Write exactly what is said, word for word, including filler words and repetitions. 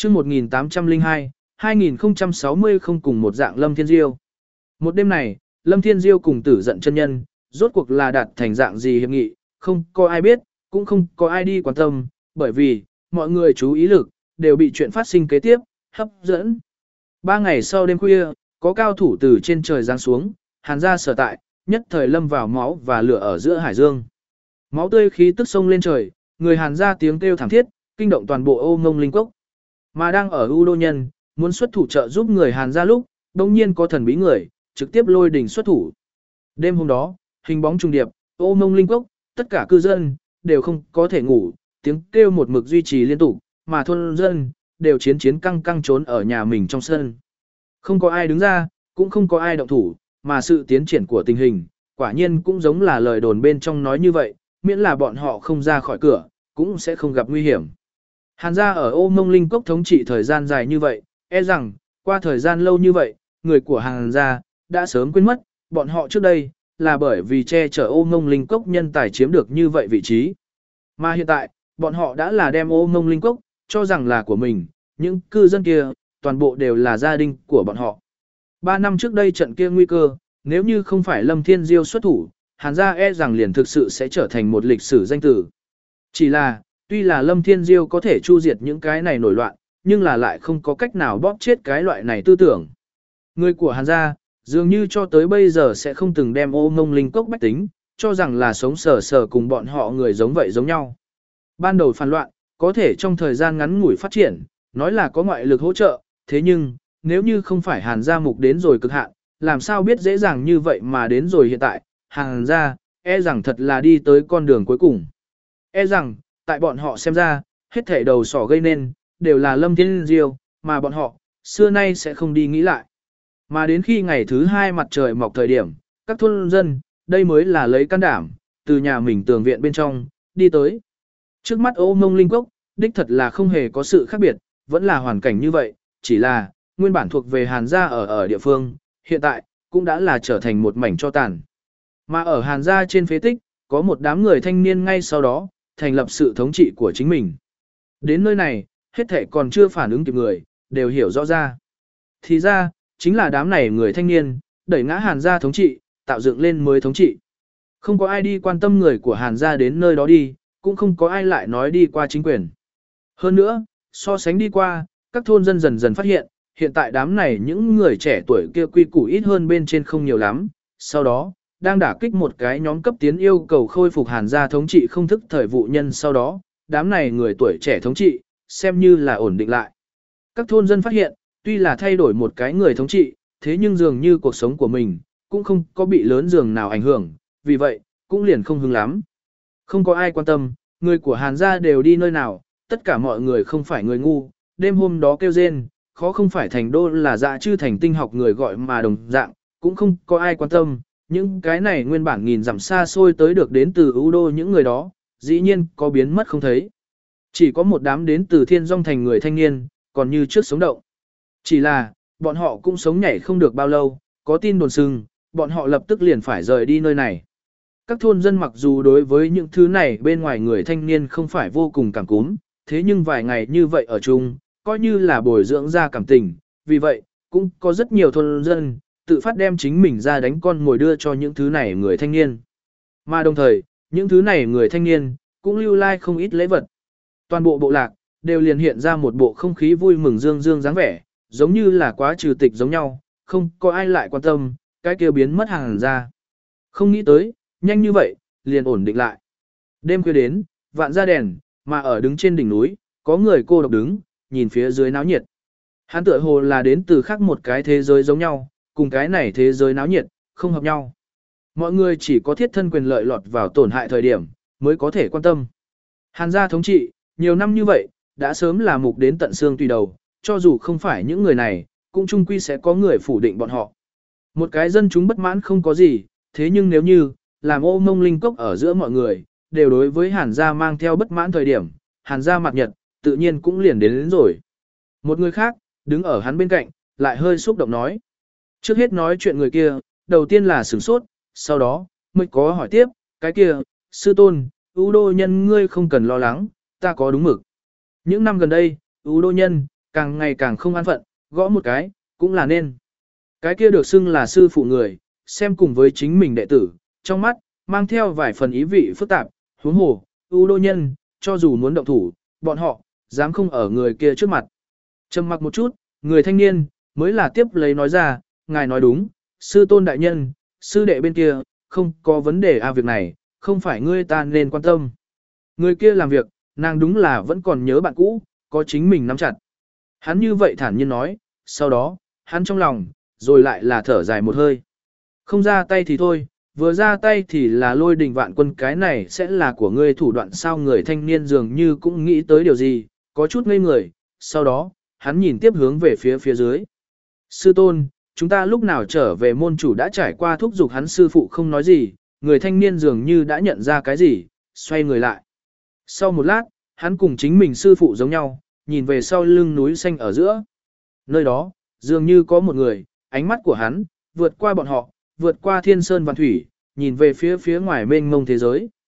chương một nghìn tám trăm lẻ hai, hai nghìn không trăm sáu mươi không cùng một dạng Lâm Thiên Diêu. Một đêm này, Lâm Thiên Diêu cùng Tử Giận chân nhân, rốt cuộc là đạt thành dạng gì hiệp nghị, không có ai biết, cũng không có ai đi quan tâm, bởi vì, mọi người chú ý lực, đều bị chuyện phát sinh kế tiếp, hấp dẫn. Ba ngày sau đêm khuya, có cao thủ từ trên trời giáng xuống, Hàn gia sở tại, nhất thời lâm vào máu và lửa ở giữa hải dương. Máu tươi khí tức sông lên trời, người Hàn gia tiếng kêu thảm thiết, kinh động toàn bộ Ô Ngông Linh Cốc. Mà đang ở U Đô Nhân, muốn xuất thủ trợ giúp người Hàn gia lúc, đột nhiên có thần bí người, trực tiếp lôi đỉnh xuất thủ. Đêm hôm đó, hình bóng trùng điệp, Ô Ngông Linh Cốc, tất cả cư dân đều không có thể ngủ, tiếng kêu một mực duy trì liên tục, mà thôn dân đều chiến chiến căng căng trốn ở nhà mình trong sân. Không có ai đứng ra, cũng không có ai động thủ, mà sự tiến triển của tình hình, quả nhiên cũng giống là lời đồn bên trong nói như vậy, miễn là bọn họ không ra khỏi cửa, cũng sẽ không gặp nguy hiểm. Hàn gia ở Ô Mông Linh Cốc thống trị thời gian dài như vậy, e rằng, qua thời gian lâu như vậy, người của Hàn gia đã sớm quên mất, bọn họ trước đây, là bởi vì che chở Ô Mông Linh Cốc nhân tài chiếm được như vậy vị trí. Mà hiện tại, bọn họ đã là đem Ô Mông Linh Cốc, cho rằng là của mình, những cư dân kia, toàn bộ đều là gia đình của bọn họ. Ba năm trước đây trận kia nguy cơ, nếu như không phải Lâm Thiên Diêu xuất thủ, Hàn gia e rằng liền thực sự sẽ trở thành một lịch sử danh tử. Chỉ là, tuy là Lâm Thiên Diêu có thể chu diệt những cái này nổi loạn, nhưng là lại không có cách nào bóp chết cái loại này tư tưởng. Người của Hàn gia, dường như cho tới bây giờ sẽ không từng đem Ô Ngông Linh Cốc bách tính, cho rằng là sống sờ sờ cùng bọn họ người giống vậy giống nhau. Ban đầu phản loạn, có thể trong thời gian ngắn ngủi phát triển, nói là có ngoại lực hỗ trợ, thế nhưng, nếu như không phải Hàn gia mục đến rồi cực hạn, làm sao biết dễ dàng như vậy mà đến rồi hiện tại, Hàn gia, e rằng thật là đi tới con đường cuối cùng. E rằng, tại bọn họ xem ra, hết thảy đầu sỏ gây nên, đều là Lâm Thiên Diêu, mà bọn họ, xưa nay sẽ không đi nghĩ lại. Mà đến khi ngày thứ hai mặt trời mọc thời điểm, các thôn dân, đây mới là lấy can đảm, từ nhà mình tường viện bên trong, đi tới. Trước mắt Ô Ngông Linh Cốc, đích thật là không hề có sự khác biệt, vẫn là hoàn cảnh như vậy, chỉ là, nguyên bản thuộc về Hàn gia ở ở địa phương, hiện tại, cũng đã là trở thành một mảnh cho tàn. Mà ở Hàn gia trên phế tích, có một đám người thanh niên ngay sau đó, thành lập sự thống trị của chính mình. Đến nơi này, hết thể còn chưa phản ứng kịp người, đều hiểu rõ ra. Thì ra, chính là đám này người thanh niên, đẩy ngã Hàn gia thống trị, tạo dựng lên mới thống trị. Không có ai đi quan tâm người của Hàn gia đến nơi đó đi, cũng không có ai lại nói đi qua chính quyền. Hơn nữa, so sánh đi qua, các thôn dân dần dần phát hiện, hiện tại đám này những người trẻ tuổi kia quy củ ít hơn bên trên không nhiều lắm. Sau đó, đang đả kích một cái nhóm cấp tiến yêu cầu khôi phục Hàn gia thống trị không thức thời vụ nhân, sau đó, đám này người tuổi trẻ thống trị, xem như là ổn định lại. Các thôn dân phát hiện, tuy là thay đổi một cái người thống trị, thế nhưng dường như cuộc sống của mình, cũng không có bị lớn dường nào ảnh hưởng, vì vậy, cũng liền không hứng lắm. Không có ai quan tâm, người của Hàn gia đều đi nơi nào, tất cả mọi người không phải người ngu, đêm hôm đó kêu rên, khó không phải thành đô là dạ chư thành tinh học người gọi mà đồng dạng, cũng không có ai quan tâm, những cái này nguyên bản nghìn dặm xa xôi tới được đến từ ưu đô những người đó, dĩ nhiên có biến mất không thấy. Chỉ có một đám đến từ thiên dông thành người thanh niên, còn như trước sống động. Chỉ là, bọn họ cũng sống nhảy không được bao lâu, có tin đồn sưng, bọn họ lập tức liền phải rời đi nơi này. Các thôn dân mặc dù đối với những thứ này bên ngoài người thanh niên không phải vô cùng cảm cúm, thế nhưng vài ngày như vậy ở chung, coi như là bồi dưỡng ra cảm tình, vì vậy, cũng có rất nhiều thôn dân, tự phát đem chính mình ra đánh con ngồi đưa cho những thứ này người thanh niên. Mà đồng thời, những thứ này người thanh niên, cũng lưu lai like không ít lễ vật. Toàn bộ bộ lạc, đều liền hiện ra một bộ không khí vui mừng dương dương dáng vẻ, giống như là quá trừ tịch giống nhau, không có ai lại quan tâm, cái kia biến mất Hàn gia. Không nghĩ tới, nhanh như vậy, liền ổn định lại. Đêm khuya đến, vạn ra đèn, mà ở đứng trên đỉnh núi, có người cô độc đứng, nhìn phía dưới náo nhiệt. Hắn tựa hồ là đến từ khác một cái thế giới giống nhau, cùng cái này thế giới náo nhiệt, không hợp nhau. Mọi người chỉ có thiết thân quyền lợi lọt vào tổn hại thời điểm, mới có thể quan tâm. Hàn gia thống trị, nhiều năm như vậy, đã sớm là mục đến tận xương tùy đầu, cho dù không phải những người này, cũng chung quy sẽ có người phủ định bọn họ. Một cái dân chúng bất mãn không có gì, thế nhưng nếu như, làm Ô Ngông Linh Cốc ở giữa mọi người, đều đối với Hàn gia mang theo bất mãn thời điểm, Hàn gia mặt nhật, tự nhiên cũng liền đến, đến rồi. Một người khác, đứng ở hắn bên cạnh, lại hơi xúc động nói. Trước hết nói chuyện người kia, đầu tiên là sửng sốt, sau đó, mới có hỏi tiếp, cái kia, sư tôn, ưu đô nhân ngươi không cần lo lắng, ta có đúng mực. Những năm gần đây, ưu đô nhân, càng ngày càng không an phận, gõ một cái, cũng là nên. Cái kia được xưng là sư phụ người, xem cùng với chính mình đệ tử, trong mắt, mang theo vài phần ý vị phức tạp, huống hồ, ưu đô nhân, cho dù muốn động thủ, bọn họ, dám không ở người kia trước mặt. Trầm mặc một chút, người thanh niên, mới là tiếp lấy nói ra, ngài nói đúng, sư tôn đại nhân, sư đệ bên kia, không có vấn đề à việc này, không phải ngươi ta nên quan tâm. Người kia làm việc, nàng đúng là vẫn còn nhớ bạn cũ, có chính mình nắm chặt. Hắn như vậy thản nhiên nói, sau đó, hắn trong lòng, rồi lại là thở dài một hơi. Không ra tay thì thôi, vừa ra tay thì là lôi đình vạn quân, cái này sẽ là của ngươi thủ đoạn sao. Người thanh niên dường như cũng nghĩ tới điều gì, có chút ngây người, sau đó, hắn nhìn tiếp hướng về phía phía dưới. Sư tôn, chúng ta lúc nào trở về, môn chủ đã trải qua thúc giục hắn. Sư phụ không nói gì, người thanh niên dường như đã nhận ra cái gì, xoay người lại. Sau một lát, hắn cùng chính mình sư phụ giống nhau, nhìn về sau lưng núi xanh ở giữa. Nơi đó, dường như có một người, ánh mắt của hắn, vượt qua bọn họ, vượt qua thiên sơn vạn thủy, nhìn về phía phía ngoài mênh mông thế giới.